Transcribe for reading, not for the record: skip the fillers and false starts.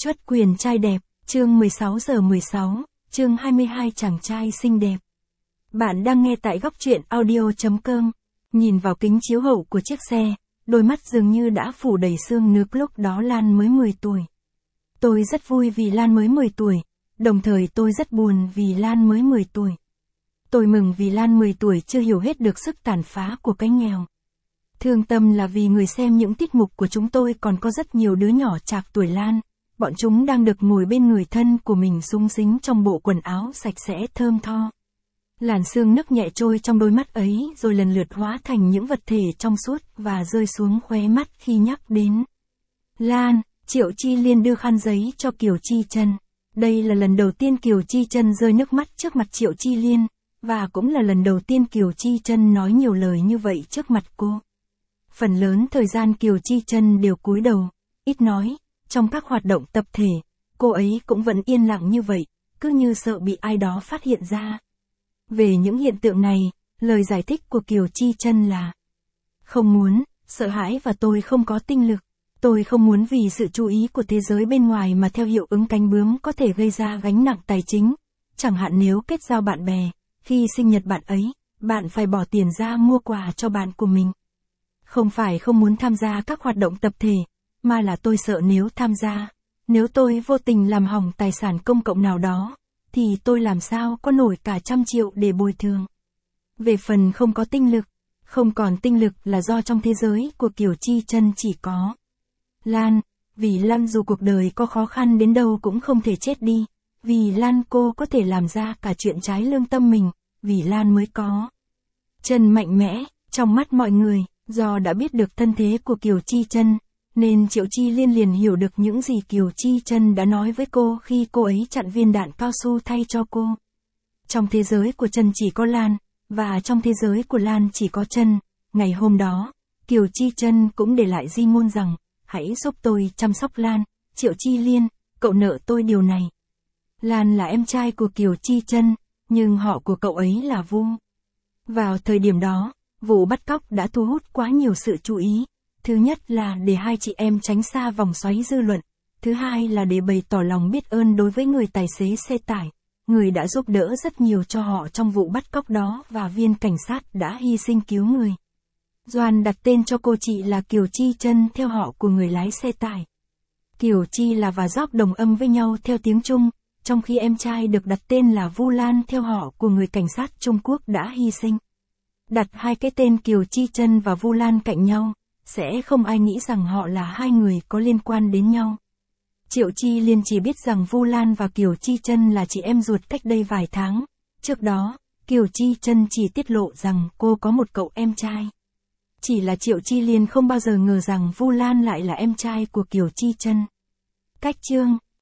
Chuất quyền trai đẹp, chương 16 giờ 16, chương 22 chàng trai xinh đẹp. Bạn đang nghe tại góc truyện audio.com. Nhìn vào kính chiếu hậu của chiếc xe, đôi mắt dường như đã phủ đầy sương nước. Lúc đó Lan mới 10 tuổi. Tôi rất vui vì Lan mới 10 tuổi, đồng thời tôi rất buồn vì Lan mới 10 tuổi. Tôi mừng vì Lan 10 tuổi chưa hiểu hết được sức tàn phá của cái nghèo. Thương tâm là vì người xem những tiết mục của chúng tôi còn có rất nhiều đứa nhỏ trạc tuổi Lan. Bọn chúng đang được ngồi bên người thân của mình súng xính trong bộ quần áo sạch sẽ thơm tho. Làn sương nức nhẹ trôi trong đôi mắt ấy rồi lần lượt hóa thành những vật thể trong suốt và rơi xuống khóe mắt khi nhắc đến Lan. Triệu Chi Liên đưa khăn giấy cho Kiều Chi Trân. Đây là lần đầu tiên Kiều Chi Trân rơi nước mắt trước mặt Triệu Chi Liên, và cũng là lần đầu tiên Kiều Chi Trân nói nhiều lời như vậy trước mặt cô. Phần lớn thời gian Kiều Chi Trân đều cúi đầu, ít nói. Trong các hoạt động tập thể, cô ấy cũng vẫn yên lặng như vậy, cứ như sợ bị ai đó phát hiện ra. Về những hiện tượng này, lời giải thích của Kiều Chi Trân là: không muốn, sợ hãi và tôi không có tinh lực. Tôi không muốn vì sự chú ý của thế giới bên ngoài mà theo hiệu ứng cánh bướm có thể gây ra gánh nặng tài chính. Chẳng hạn nếu kết giao bạn bè, khi sinh nhật bạn ấy, bạn phải bỏ tiền ra mua quà cho bạn của mình. Không phải không muốn tham gia các hoạt động tập thể, mà là tôi sợ nếu tham gia, nếu tôi vô tình làm hỏng tài sản công cộng nào đó, thì tôi làm sao có nổi cả 100 triệu để bồi thường. Về phần không có tinh lực, không còn tinh lực là do trong thế giới của Kiều Chi Trân chỉ có Lan. Vì Lan dù cuộc đời có khó khăn đến đâu cũng không thể chết đi. Vì Lan cô có thể làm ra cả chuyện trái lương tâm mình, vì Lan mới có Trân mạnh mẽ trong mắt mọi người. Do đã biết được thân thế của Kiều Chi Trân, nên Triệu Chi Liên liền hiểu được những gì Kiều Chi Trân đã nói với cô khi cô ấy chặn viên đạn cao su thay cho cô. Trong thế giới của Trân chỉ có Lan, và trong thế giới của Lan chỉ có Trân. Ngày hôm đó, Kiều Chi Trân cũng để lại di ngôn rằng: hãy giúp tôi chăm sóc Lan, Triệu Chi Liên, cậu nợ tôi điều này. Lan là em trai của Kiều Chi Trân, nhưng họ của cậu ấy là Vu. Vào thời điểm đó, vụ bắt cóc đã thu hút quá nhiều sự chú ý. Thứ nhất là để hai chị em tránh xa vòng xoáy dư luận. Thứ hai là để bày tỏ lòng biết ơn đối với người tài xế xe tải, người đã giúp đỡ rất nhiều cho họ trong vụ bắt cóc đó, và viên cảnh sát đã hy sinh cứu người. Doan đặt tên cho cô chị là Kiều Chi Trân theo họ của người lái xe tải. Kiều Chi là và Gióc đồng âm với nhau theo tiếng Trung, trong khi em trai được đặt tên là Vu Lan theo họ của người cảnh sát Trung Quốc đã hy sinh. Đặt hai cái tên Kiều Chi Trân và Vu Lan cạnh nhau, sẽ không ai nghĩ rằng họ là hai người có liên quan đến nhau. Triệu Chi Liên chỉ biết rằng Vu Lan và Kiều Chi Trân là chị em ruột cách đây vài tháng. Trước đó, Kiều Chi Trân chỉ tiết lộ rằng cô có một cậu em trai. Chỉ là Triệu Chi Liên không bao giờ ngờ rằng Vu Lan lại là em trai của Kiều Chi Trân. Cách chương